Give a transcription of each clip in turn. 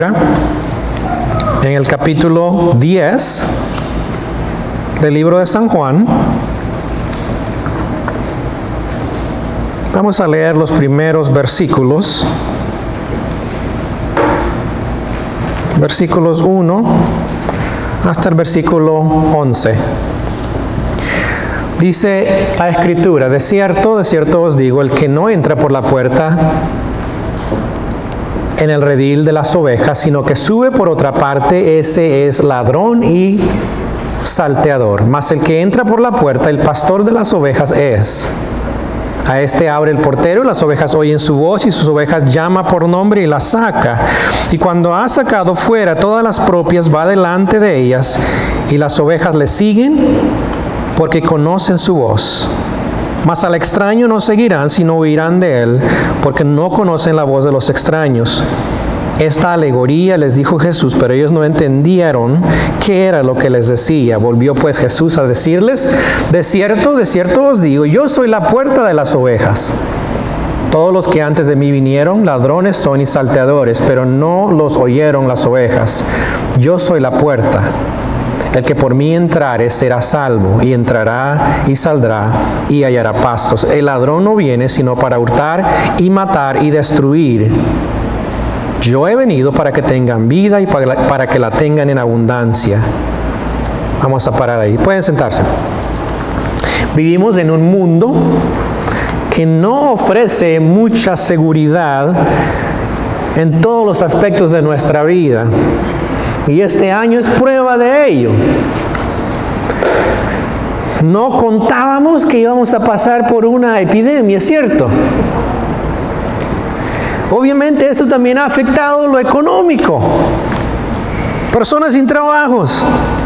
En el capítulo 10 del libro de San Juan, vamos a leer los primeros versículos, versículos 1 hasta el versículo 11. Dice la Escritura: de cierto os digo, el que no entra por la puerta en el redil de las ovejas, sino que sube por otra parte, ese es ladrón y salteador. Mas el que entra por la puerta, el pastor de las ovejas es. A este abre el portero, y las ovejas oyen su voz, y sus ovejas llama por nombre y las saca. Y cuando ha sacado fuera todas las propias, va delante de ellas, y las ovejas le siguen, porque conocen su voz. Mas al extraño no seguirán, sino huirán de él, porque no conocen la voz de los extraños. Esta alegoría les dijo Jesús, pero ellos no entendieron qué era lo que les decía. Volvió pues Jesús a decirles: de cierto os digo, yo soy la puerta de las ovejas. Todos los que antes de mí vinieron, ladrones son y salteadores, pero no los oyeron las ovejas. Yo soy la puerta. El que por mí entrare será salvo, y entrará y saldrá y hallará pastos. El ladrón no viene sino para hurtar y matar y destruir. Yo he venido para que tengan vida y para que la tengan en abundancia. Vamos a parar ahí. Pueden sentarse. Vivimos en un mundo que no ofrece mucha seguridad en todos los aspectos de nuestra vida. Y este año es prueba de ello. No contábamos que íbamos a pasar por una epidemia, ¿es cierto? Obviamente eso también ha afectado lo económico. Personas sin trabajos.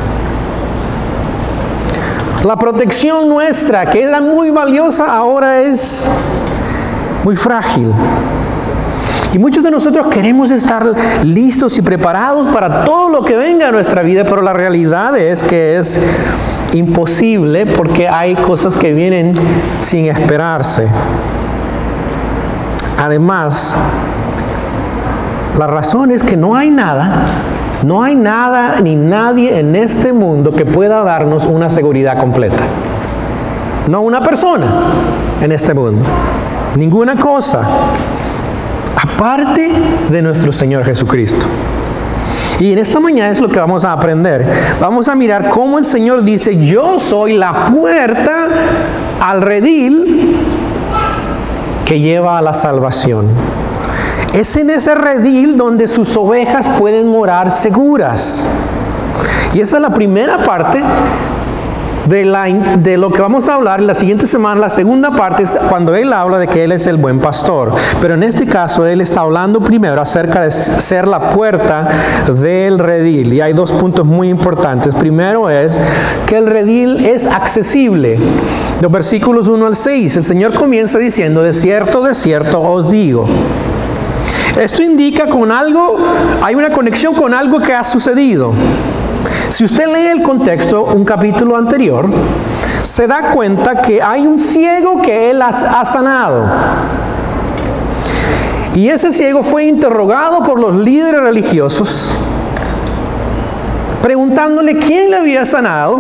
La protección nuestra, que era muy valiosa, ahora es muy frágil. Y muchos de nosotros queremos estar listos y preparados para todo lo que venga a nuestra vida, pero la realidad es que es imposible porque hay cosas que vienen sin esperarse. Además, la razón es que no hay nada ni nadie en este mundo que pueda darnos una seguridad completa. No una persona en este mundo, ninguna cosa, aparte de nuestro Señor Jesucristo. Y en esta mañana es lo que vamos a aprender. Vamos a mirar cómo el Señor dice: yo soy la puerta al redil que lleva a la salvación. Es en ese redil donde sus ovejas pueden morar seguras. Y esa es la primera parte de lo que vamos a hablar la siguiente semana. La segunda parte es cuando Él habla de que Él es el buen pastor. Pero en este caso Él está hablando primero acerca de ser la puerta del redil. Y hay dos puntos muy importantes. Primero es que el redil es accesible. Los versículos 1 al 6, el Señor comienza diciendo: de cierto os digo. Esto indica con algo, hay una conexión con algo que ha sucedido. Si usted lee el contexto, un capítulo anterior, se da cuenta que hay un ciego que Él ha sanado. Y ese ciego fue interrogado por los líderes religiosos, preguntándole quién le había sanado.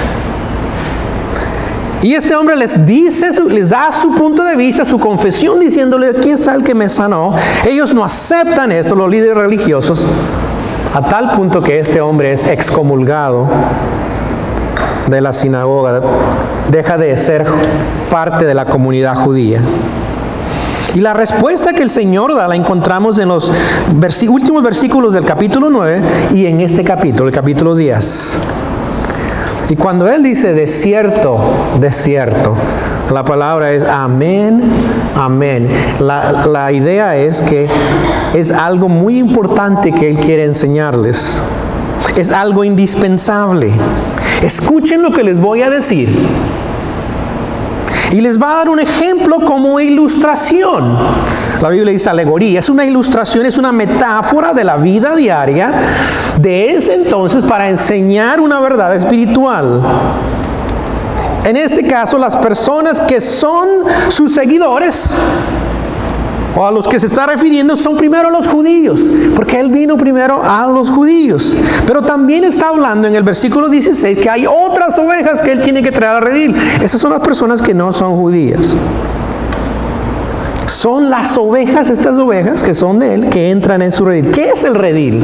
Y este hombre les da su punto de vista, su confesión, diciéndole: ¿quién es el que me sanó? Ellos no aceptan esto, los líderes religiosos, a tal punto que este hombre es excomulgado de la sinagoga, deja de ser parte de la comunidad judía. Y la respuesta que el Señor da la encontramos en los últimos versículos del capítulo 9 y en este capítulo, el capítulo 10. Y cuando Él dice de cierto, la palabra es amén, amén. La idea es que es algo muy importante que Él quiere enseñarles. Es algo indispensable. Escuchen lo que les voy a decir. Y les va a dar un ejemplo como ilustración. La Biblia dice alegoría. Es una ilustración, es una metáfora de la vida diaria de ese entonces para enseñar una verdad espiritual. En este caso, las personas que son sus seguidores o a los que se está refiriendo son primero los judíos, porque Él vino primero a los judíos. Pero también está hablando en el versículo 16 que hay otras ovejas que Él tiene que traer al redil. Esas son las personas que no son judías. Son las ovejas, estas ovejas que son de Él, que entran en su redil. ¿Qué es el redil?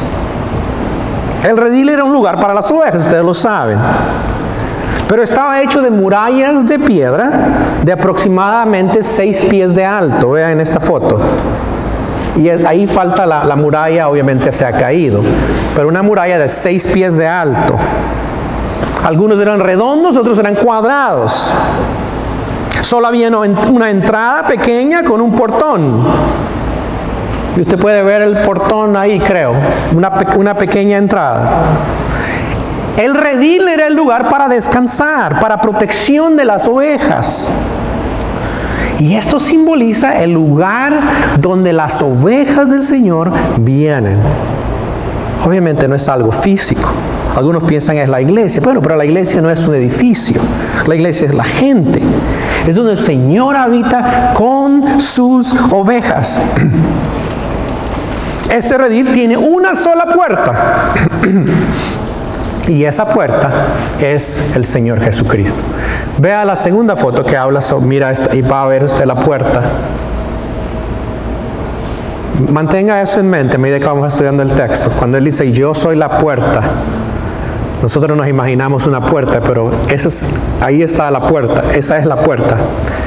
El redil era un lugar para las ovejas, ustedes lo saben. Pero estaba hecho de murallas de piedra de aproximadamente 6 pies de alto. Vean en esta foto. Y ahí falta la muralla, obviamente se ha caído. Pero una muralla de 6 pies de alto. Algunos eran redondos, otros eran cuadrados. Solo había una entrada pequeña con un portón. Y usted puede ver el portón ahí, creo. Una pequeña entrada. El redil era el lugar para descansar, para protección de las ovejas. Y esto simboliza el lugar donde las ovejas del Señor vienen. Obviamente no es algo físico. Algunos piensan que es la iglesia. Bueno, pero la iglesia no es un edificio. La iglesia es la gente. Es donde el Señor habita con sus ovejas. Este redil tiene una sola puerta. Y esa puerta es el Señor Jesucristo. Vea la segunda foto que habla sobre, mira esta, y va a ver usted la puerta. Mantenga eso en mente a medida que vamos estudiando el texto. Cuando Él dice, yo soy la puerta, nosotros nos imaginamos una puerta, pero ahí está la puerta, esa es la puerta.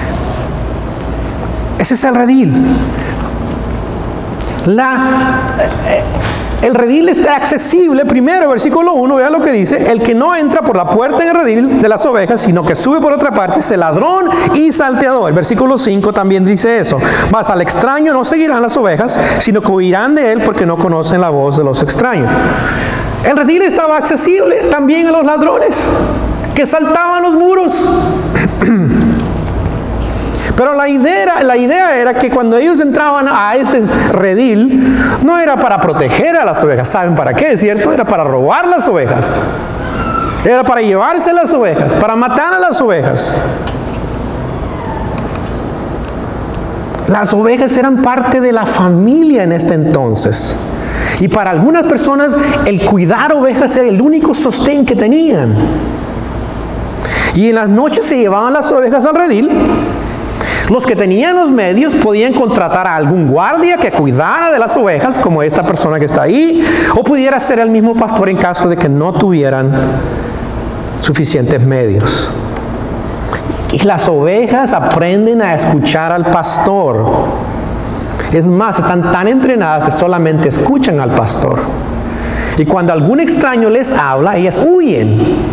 Ese es el redil. El redil está accesible, primero, versículo 1, vea lo que dice: el que no entra por la puerta en el redil de las ovejas, sino que sube por otra parte, es ladrón y salteador. El versículo 5 también dice eso: mas al extraño no seguirán las ovejas, sino que huirán de él porque no conocen la voz de los extraños. El redil estaba accesible también a los ladrones que saltaban los muros. Pero la idea era que cuando ellos entraban a ese redil, no era para proteger a las ovejas. ¿Saben para qué? ¿Es cierto? Era para robar las ovejas. Era para llevarse las ovejas, para matar a las ovejas. Las ovejas eran parte de la familia en este entonces. Y para algunas personas, el cuidar ovejas era el único sostén que tenían. Y en las noches se llevaban las ovejas al redil. Los que tenían los medios podían contratar a algún guardia que cuidara de las ovejas, como esta persona que está ahí, o pudiera ser el mismo pastor en caso de que no tuvieran suficientes medios. Y las ovejas aprenden a escuchar al pastor. Es más, están tan entrenadas que solamente escuchan al pastor. Y cuando algún extraño les habla, ellas huyen.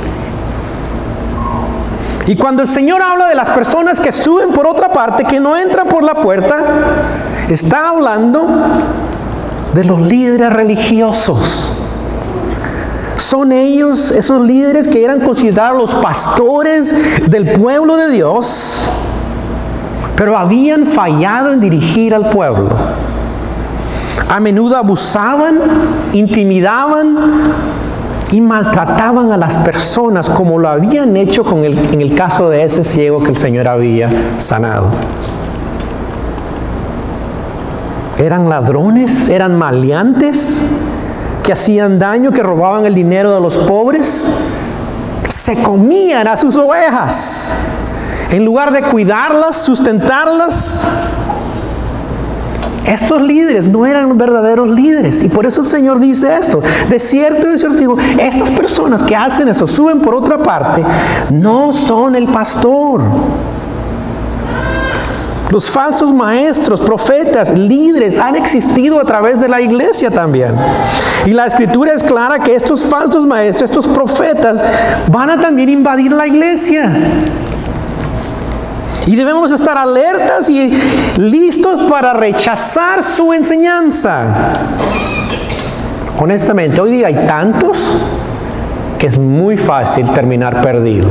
Y cuando el Señor habla de las personas que suben por otra parte, que no entran por la puerta, está hablando de los líderes religiosos. Son ellos, esos líderes que eran considerados los pastores del pueblo de Dios, pero habían fallado en dirigir al pueblo. A menudo abusaban, intimidaban y maltrataban a las personas como lo habían hecho en el caso de ese ciego que el Señor había sanado. Eran ladrones, eran maleantes, que hacían daño, que robaban el dinero de los pobres. Se comían a sus ovejas. En lugar de cuidarlas, sustentarlas. Estos líderes no eran verdaderos líderes. Y por eso el Señor dice esto: de cierto digo, estas personas que hacen eso, suben por otra parte, no son el pastor. Los falsos maestros, profetas, líderes han existido a través de la iglesia también. Y la Escritura es clara que estos falsos maestros, estos profetas, van a también invadir la iglesia. Y debemos estar alertas y listos para rechazar su enseñanza. Honestamente, hoy día hay tantos que es muy fácil terminar perdido.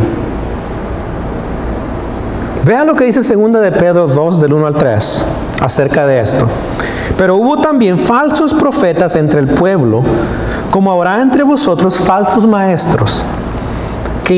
Vean lo que dice 2 de Pedro 2, del 1 al 3, acerca de esto. Pero hubo también falsos profetas entre el pueblo, como habrá entre vosotros falsos maestros, que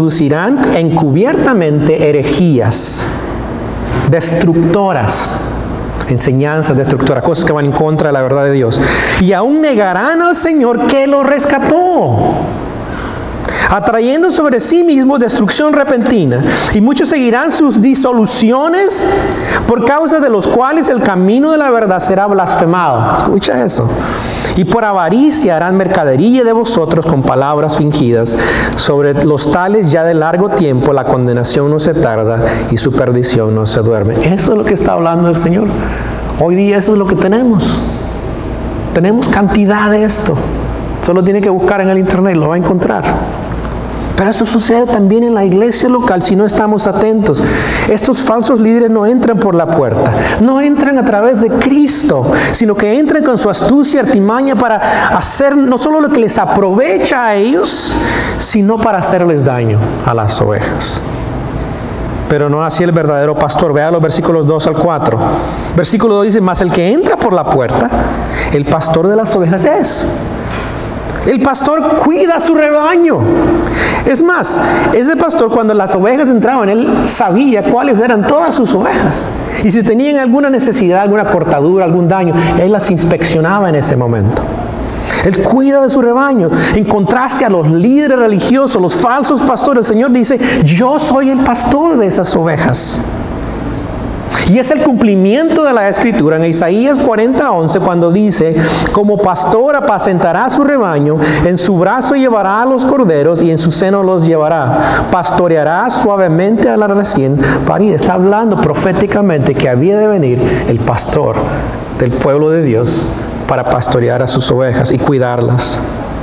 introducirán encubiertamente herejías destructoras, enseñanzas destructoras, cosas que van en contra de la verdad de Dios. Y aún negarán al Señor que lo rescató, atrayendo sobre sí mismos destrucción repentina. Y muchos seguirán sus disoluciones, por causa de los cuales el camino de la verdad será blasfemado. Escucha eso. Y por avaricia harán mercadería de vosotros con palabras fingidas. Sobre los tales ya de largo tiempo la condenación no se tarda y su perdición no se duerme. Eso es lo que está hablando el Señor. Hoy día eso es lo que tenemos. Tenemos cantidad de esto. Solo tiene que buscar en el internet y lo va a encontrar. Pero eso sucede también en la iglesia local si no estamos atentos. Estos falsos líderes no entran por la puerta, no entran a través de Cristo, sino que entran con su astucia y artimaña para hacer no solo lo que les aprovecha a ellos, sino para hacerles daño a las ovejas. Pero no así el verdadero pastor. Vea los versículos 2 al 4. Versículo 2 dice: mas el que entra por la puerta, el pastor de las ovejas es. El pastor cuida su rebaño. Es más, ese pastor, cuando las ovejas entraban, él sabía cuáles eran todas sus ovejas. Y si tenían alguna necesidad, alguna cortadura, algún daño, él las inspeccionaba en ese momento. Él cuida de su rebaño. En contraste a los líderes religiosos, los falsos pastores, el Señor dice: yo soy el pastor de esas ovejas. Y es el cumplimiento de la Escritura en Isaías 40:11, cuando dice: como pastor apacentará su rebaño, en su brazo llevará a los corderos y en su seno los llevará. Pastoreará suavemente a la recién parida. Está hablando proféticamente que había de venir el pastor del pueblo de Dios para pastorear a sus ovejas y cuidarlas.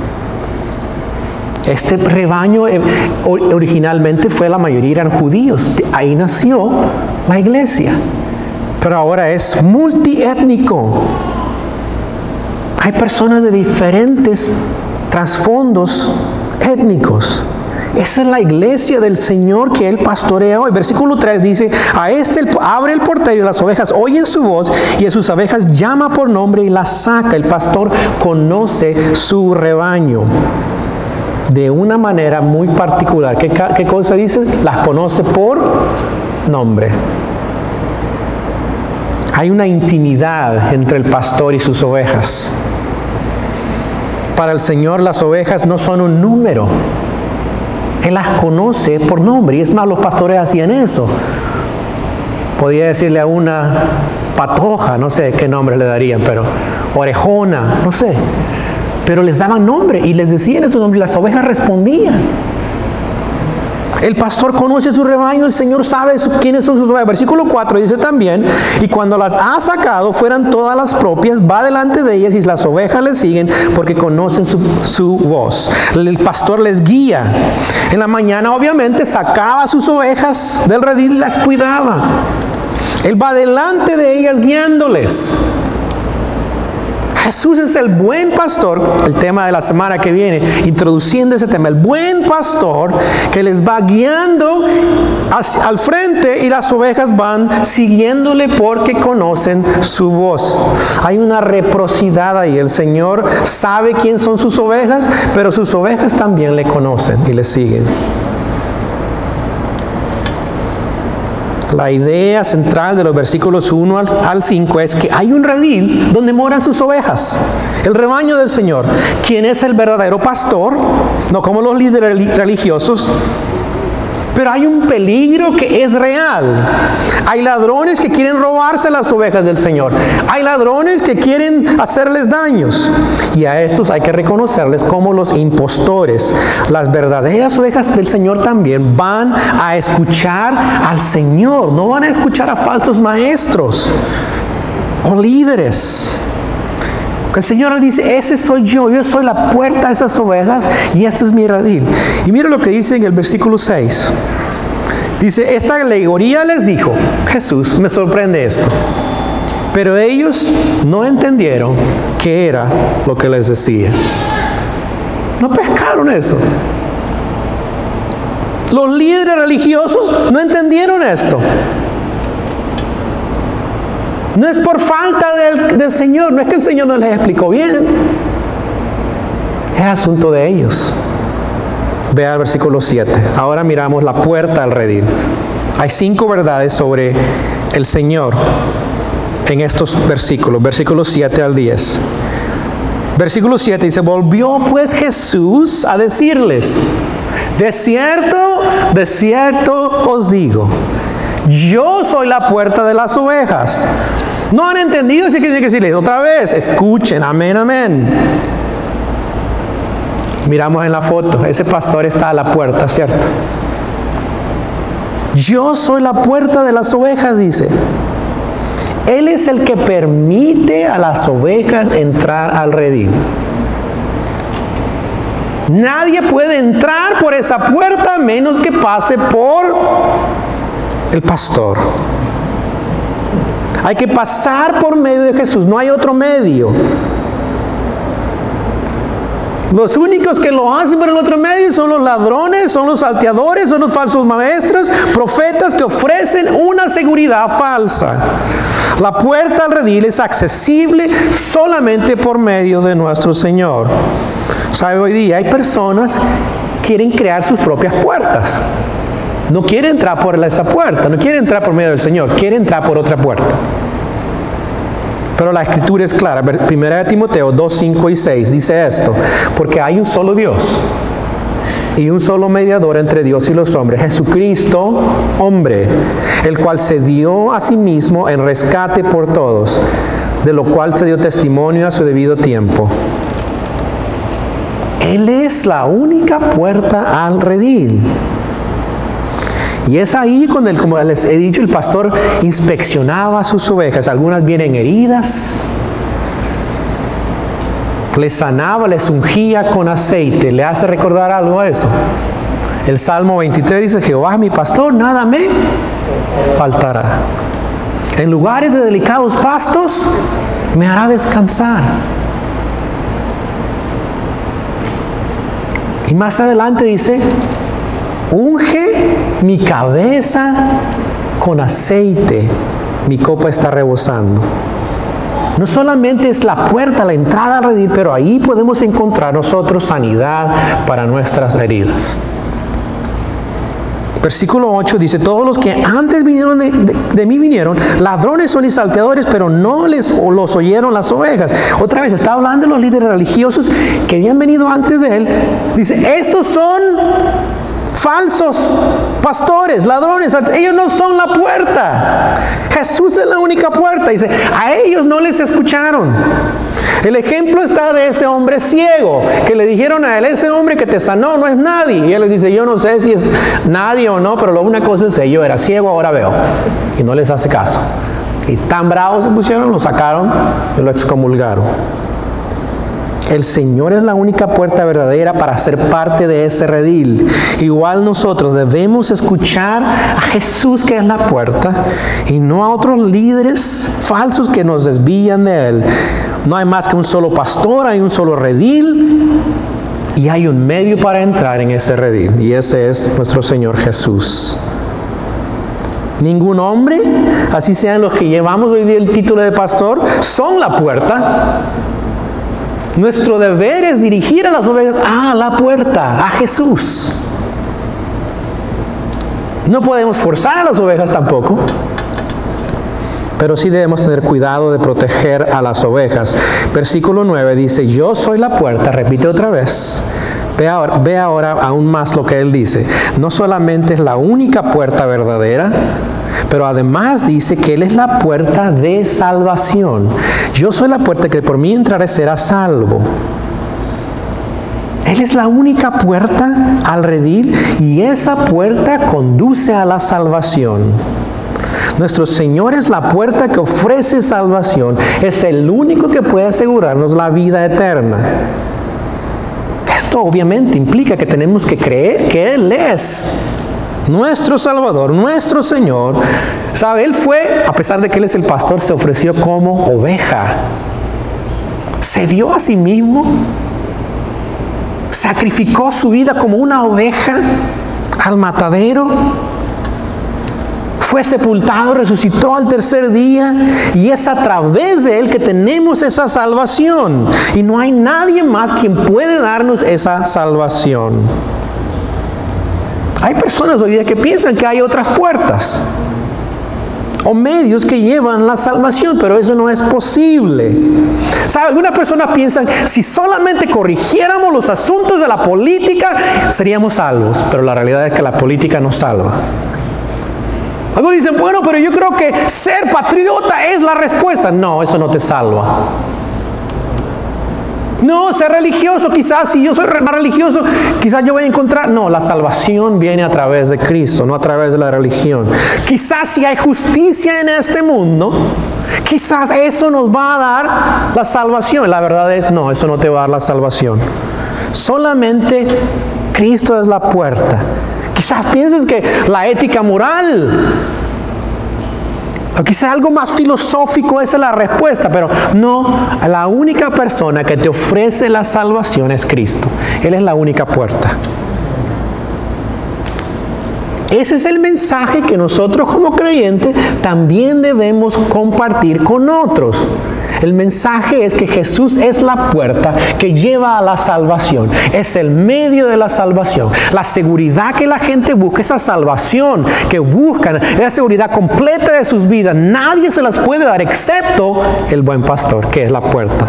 Este rebaño originalmente fue, la mayoría eran judíos. Ahí nació la iglesia. Pero ahora es multiétnico. Hay personas de diferentes trasfondos étnicos. Esa es la iglesia del Señor que Él pastorea hoy. Versículo 3 dice: a este abre el portero y las ovejas oyen su voz, y a sus ovejas llama por nombre y las saca. El pastor conoce su rebaño de una manera muy particular. ¿Qué cosa dice? Las conoce por nombre. Hay una intimidad entre el pastor y sus ovejas. Para el Señor las ovejas no son un número. Él las conoce por nombre. Y es más, los pastores hacían eso. Podía decirle a una patoja, no sé qué nombre le darían, pero orejona, no sé. Pero les daban nombre y les decían ese nombre y las ovejas respondían. El pastor conoce su rebaño, el Señor sabe quiénes son sus ovejas. Versículo 4 dice también: y cuando las ha sacado, fueran todas las propias, va delante de ellas y las ovejas le siguen porque conocen su voz. El pastor les guía. En la mañana obviamente sacaba sus ovejas del redil y las cuidaba. Él va delante de ellas guiándoles. Jesús es el buen pastor, el tema de la semana que viene, introduciendo ese tema, el buen pastor que les va guiando al frente y las ovejas van siguiéndole porque conocen su voz. Hay una reciprocidad ahí. El Señor sabe quién son sus ovejas, pero sus ovejas también le conocen y le siguen. La idea central de los versículos 1 al 5 es que hay un redil donde moran sus ovejas, el rebaño del Señor. ¿Quién es el verdadero pastor? No como los líderes religiosos. Pero hay un peligro que es real. Hay ladrones que quieren robarse las ovejas del Señor. Hay ladrones que quieren hacerles daños. Y a estos hay que reconocerles como los impostores. Las verdaderas ovejas del Señor también van a escuchar al Señor. No van a escuchar a falsos maestros o líderes. El Señor le dice: ese soy yo soy la puerta de esas ovejas y este es mi redil. Y mira lo que dice en el versículo 6. Dice: esta alegoría les dijo Jesús. Me sorprende esto. Pero ellos no entendieron qué era lo que les decía. No pescaron eso. Los líderes religiosos no entendieron esto. No es por falta del Señor, no es que el Señor no les explicó bien. Es asunto de ellos. Vea el versículo 7. Ahora miramos la puerta al redil. Hay 5 verdades sobre el Señor. en estos versículos, versículos 7 al 10. Versículo 7 dice, volvió pues Jesús a decirles, de cierto os digo, yo soy la puerta de las ovejas. ¿No han entendido? Así que tiene que decirles otra vez, escuchen, amén, amén. Miramos en la foto, ese pastor está a la puerta, ¿cierto? Yo soy la puerta de las ovejas, dice. Él es el que permite a las ovejas entrar al redil. Nadie puede entrar por esa puerta menos que pase por el pastor. Hay que pasar por medio de Jesús, no hay otro medio. Los únicos que lo hacen por el otro medio son los ladrones, son los salteadores, son los falsos maestros, profetas que ofrecen una seguridad falsa. La puerta al redil es accesible solamente por medio de nuestro Señor. ¿Sabe? Hoy día hay personas que quieren crear sus propias puertas. No quiere entrar por esa puerta, no quiere entrar por medio del Señor, quiere entrar por otra puerta. Pero la Escritura es clara. 1 Timoteo 2, 5 y 6 dice esto, porque hay un solo Dios y un solo mediador entre Dios y los hombres, Jesucristo, hombre, el cual se dio a sí mismo en rescate por todos, de lo cual se dio testimonio a su debido tiempo. Él es la única puerta al redil. Y es ahí cuando, como les he dicho, el pastor inspeccionaba a sus ovejas. Algunas vienen heridas, les sanaba, les ungía con aceite. ¿Le hace recordar algo a eso? El Salmo 23 dice, Jehová es mi pastor, nada me faltará. En lugares de delicados pastos me hará descansar. Y más adelante dice, unge mi cabeza con aceite, mi copa está rebosando. No solamente es la puerta, la entrada al redil, pero ahí podemos encontrar nosotros sanidad para nuestras heridas. Versículo 8 dice, todos los que antes vinieron de mí vinieron, ladrones son y salteadores, pero no los oyeron las ovejas. Otra vez, está hablando de los líderes religiosos que habían venido antes de él. Dice, estos son falsos pastores, ladrones, ellos no son la puerta. Jesús es la única puerta. Dice, a ellos no les escucharon. El ejemplo está de ese hombre ciego, que le dijeron a él, ese hombre que te sanó no es nadie. Y él les dice, yo no sé si es nadie o no, pero una cosa es, yo era ciego, ahora veo. Y no les hace caso. Y tan bravos se pusieron, lo sacaron y lo excomulgaron. El Señor es la única puerta verdadera para ser parte de ese redil. Igual nosotros debemos escuchar a Jesús, que es la puerta, y no a otros líderes falsos que nos desvían de Él. No hay más que un solo pastor, hay un solo redil, y hay un medio para entrar en ese redil, y ese es nuestro Señor Jesús. Ningún hombre, así sean los que llevamos hoy día el título de pastor, son la puerta. Nuestro deber es dirigir a las ovejas a la puerta, a Jesús. No podemos forzar a las ovejas tampoco, pero sí debemos tener cuidado de proteger a las ovejas. Versículo 9 dice, yo soy la puerta, repite otra vez. Ve ahora aún más lo que él dice. No solamente es la única puerta verdadera, pero además dice que Él es la puerta de salvación. Yo soy la puerta que por mí entraré será salvo. Él es la única puerta al redil y esa puerta conduce a la salvación. Nuestro Señor es la puerta que ofrece salvación. Es el único que puede asegurarnos la vida eterna. Esto obviamente implica que tenemos que creer que Él es nuestro Salvador, nuestro Señor. ¿Sabe? Él fue, a pesar de que Él es el pastor, se ofreció como oveja. Se dio a sí mismo. Sacrificó su vida como una oveja al matadero. Fue sepultado, resucitó al tercer día. Y es a través de Él que tenemos esa salvación. Y no hay nadie más quien puede darnos esa salvación. Hay personas hoy día que piensan que hay otras puertas. o medios que llevan la salvación, pero eso no es posible. ¿Sabe? Algunas personas piensan, si solamente corrigiéramos los asuntos de la política, seríamos salvos, pero la realidad es que la política no salva. Algunos dicen, bueno, pero yo creo que ser patriota es la respuesta. No, eso no te salva. No, ser religioso, quizás si yo soy más religioso, quizás yo voy a encontrar. No, la salvación viene a través de Cristo, no a través de la religión. Quizás si hay justicia en este mundo, quizás eso nos va a dar la salvación. La verdad es, no, eso no te va a dar la salvación. Solamente Cristo es la puerta. Quizás pienses que la ética moral, o quizás algo más filosófico, esa es la respuesta, pero no, la única persona que te ofrece la salvación es Cristo. Él es la única puerta. Ese es el mensaje que nosotros como creyentes también debemos compartir con otros. El mensaje es que Jesús es la puerta que lleva a la salvación. Es el medio de la salvación. La seguridad que la gente busca, esa salvación que buscan, esa seguridad completa de sus vidas, nadie se las puede dar excepto el buen pastor, que es la puerta.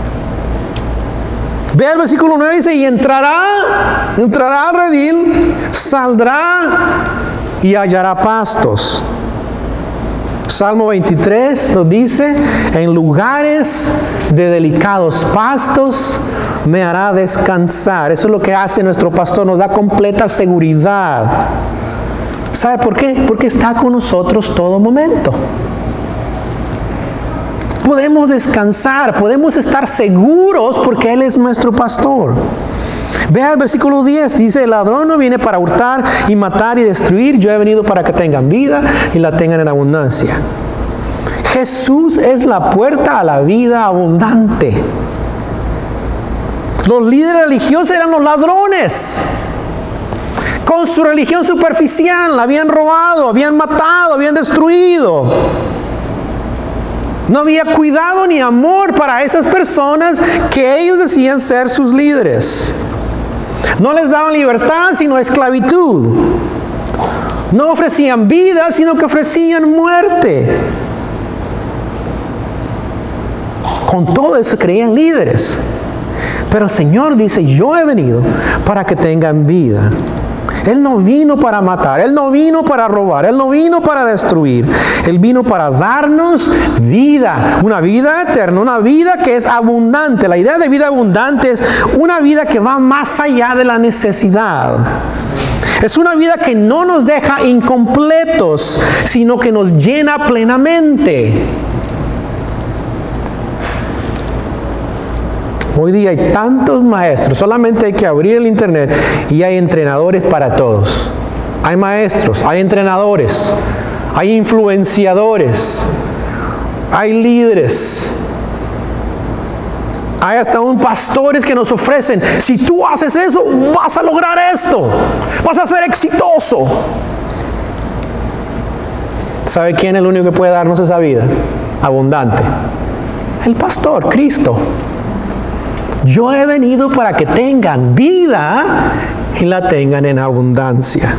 Ve el versículo 9, dice, y entrará al redil, saldrá y hallará pastos. Salmo 23 nos dice, en lugares de delicados pastos me hará descansar. Eso es lo que hace nuestro pastor, nos da completa seguridad. ¿Sabe por qué? Porque está con nosotros todo momento. Podemos descansar, podemos estar seguros porque Él es nuestro pastor. Vea el versículo 10, dice, el ladrón no viene para hurtar y matar y destruir, yo he venido para que tengan vida y la tengan en abundancia. Jesús es la puerta a la vida abundante. Los líderes religiosos eran los ladrones. Con su religión superficial, la habían robado, habían matado, habían destruido. No había cuidado ni amor para esas personas que ellos decían ser sus líderes. No les daban libertad, sino esclavitud. No ofrecían vida, sino que ofrecían muerte. Con todo eso creían líderes. Pero el Señor dice, yo he venido para que tengan vida. Él no vino para matar, Él no vino para robar, Él no vino para destruir. Él vino para darnos vida, una vida eterna, una vida que es abundante. La idea de vida abundante es una vida que va más allá de la necesidad. Es una vida que no nos deja incompletos, sino que nos llena plenamente. Hoy día hay tantos maestros, solamente hay que abrir el internet y hay entrenadores para todos. Hay maestros, hay entrenadores, hay influenciadores, hay líderes. Hay hasta pastores que nos ofrecen, si tú haces eso, vas a lograr esto, vas a ser exitoso. ¿Sabe quién es el único que puede darnos esa vida abundante? El pastor, Cristo. Yo he venido para que tengan vida y la tengan en abundancia.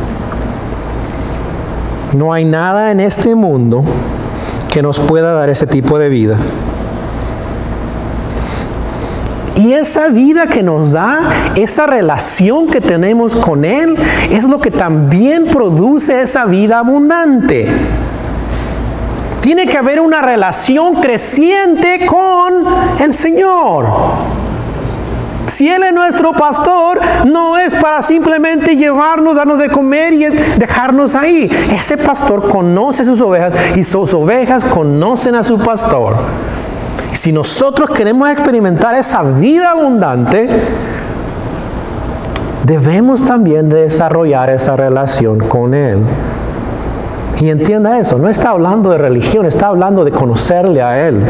No hay nada en este mundo que nos pueda dar ese tipo de vida. Y esa vida que nos da, esa relación que tenemos con Él, es lo que también produce esa vida abundante. Tiene que haber una relación creciente con el Señor. Si Él es nuestro pastor, no es para simplemente llevarnos, darnos de comer y dejarnos ahí. Ese pastor conoce sus ovejas y sus ovejas conocen a su pastor. Si nosotros queremos experimentar esa vida abundante, debemos también de desarrollar esa relación con Él. Y entienda eso, no está hablando de religión, está hablando de conocerle a Él.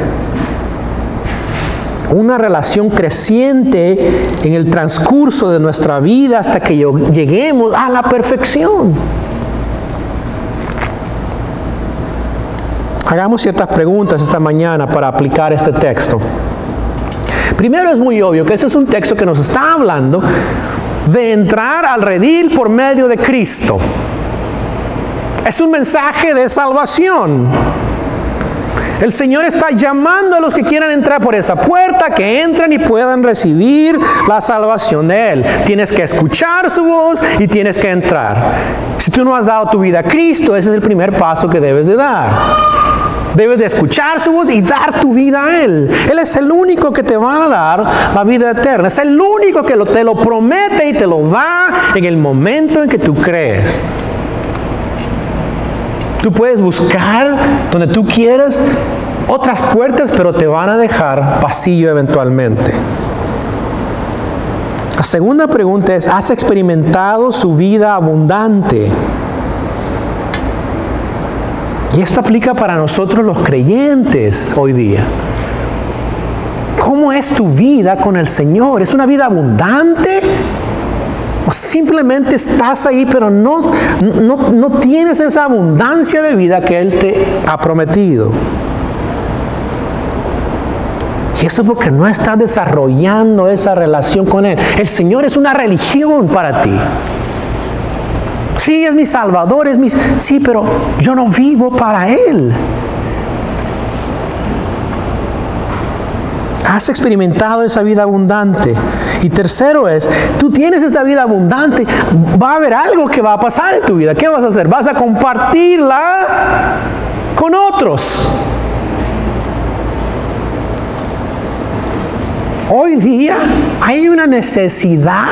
Una relación creciente en el transcurso de nuestra vida hasta que lleguemos a la perfección. Hagamos ciertas preguntas esta mañana para aplicar este texto. Primero, es muy obvio que ese es un texto que nos está hablando de entrar al redil por medio de Cristo. Es un mensaje de salvación. El Señor está llamando a los que quieran entrar por esa puerta, que entren y puedan recibir la salvación de Él. Tienes que escuchar su voz y tienes que entrar. Si tú no has dado tu vida a Cristo, ese es el primer paso que debes de dar. Debes de escuchar su voz y dar tu vida a Él. Él es el único que te va a dar la vida eterna. Es el único que te lo promete y te lo da en el momento en que tú crees. Tú puedes buscar donde tú quieras otras puertas, pero te van a dejar vacío eventualmente. La segunda pregunta es, ¿has experimentado su vida abundante? Y esto aplica para nosotros los creyentes hoy día. ¿Cómo es tu vida con el Señor? ¿Es una vida abundante? ¿O simplemente estás ahí, pero no tienes esa abundancia de vida que Él te ha prometido? Y eso es porque no estás desarrollando esa relación con Él. El Señor es una religión para ti. Sí, es mi Salvador, sí, pero yo no vivo para Él. ¿Has experimentado esa vida abundante? Y tercero es, tú tienes esta vida abundante, va a haber algo que va a pasar en tu vida. ¿Qué vas a hacer? Vas a compartirla con otros. Hoy día hay una necesidad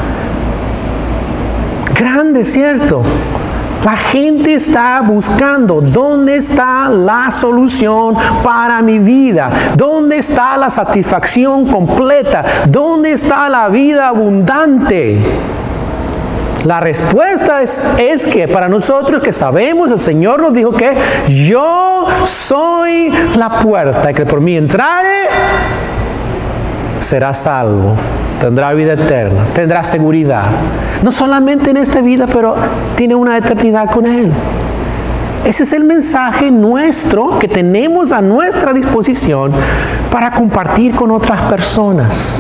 grande, ¿cierto? La gente está buscando dónde está la solución para mi vida, dónde está la satisfacción completa, dónde está la vida abundante. La respuesta es que para nosotros que sabemos, el Señor nos dijo que yo soy la puerta, que por mí entrare, será salvo, tendrá vida eterna, tendrá seguridad. No solamente en esta vida, pero tiene una eternidad con Él. Ese es el mensaje nuestro que tenemos a nuestra disposición para compartir con otras personas.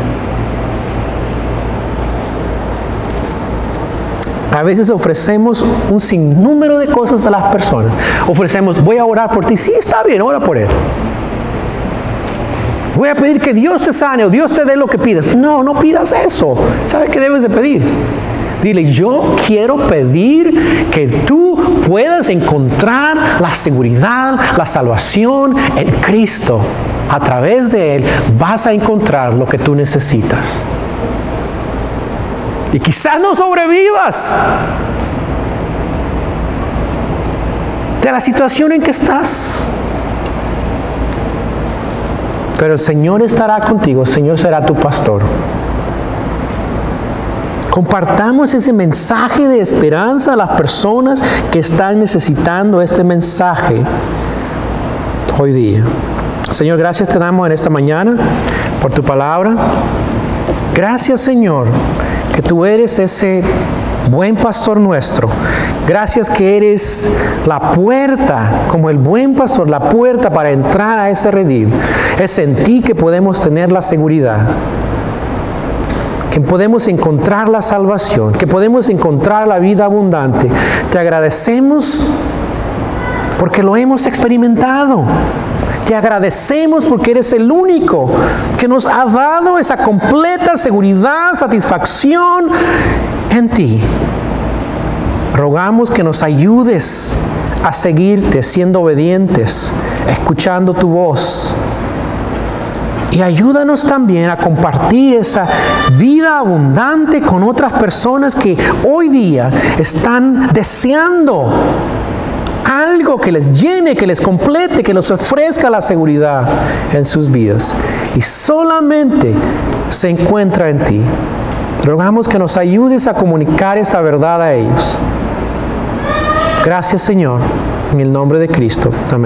A veces ofrecemos un sinnúmero de cosas a las personas. Ofrecemos, voy a orar por ti. Sí, está bien, ora por él. Voy a pedir que Dios te sane o Dios te dé lo que pidas. No, no pidas eso. ¿Sabes qué debes de pedir? Dile, yo quiero pedir que tú puedas encontrar la seguridad, la salvación en Cristo. A través de Él vas a encontrar lo que tú necesitas. Y quizás no sobrevivas de la situación en que estás. Pero el Señor estará contigo, el Señor será tu pastor. Compartamos ese mensaje de esperanza a las personas que están necesitando este mensaje hoy día. Señor, gracias te damos en esta mañana por tu palabra. Gracias, Señor, que tú eres ese buen pastor nuestro. Gracias que eres la puerta, como el buen pastor, la puerta para entrar a ese redil. Es en ti que podemos tener la seguridad, que podemos encontrar la salvación, que podemos encontrar la vida abundante. Te agradecemos porque lo hemos experimentado. Te agradecemos porque eres el único que nos ha dado esa completa seguridad, satisfacción en ti. Rogamos que nos ayudes a seguirte siendo obedientes, escuchando tu voz. Y ayúdanos también a compartir esa vida abundante con otras personas que hoy día están deseando algo que les llene, que les complete, que les ofrezca la seguridad en sus vidas. Y solamente se encuentra en ti. Rogamos que nos ayudes a comunicar esta verdad a ellos. Gracias, Señor, en el nombre de Cristo. Amén.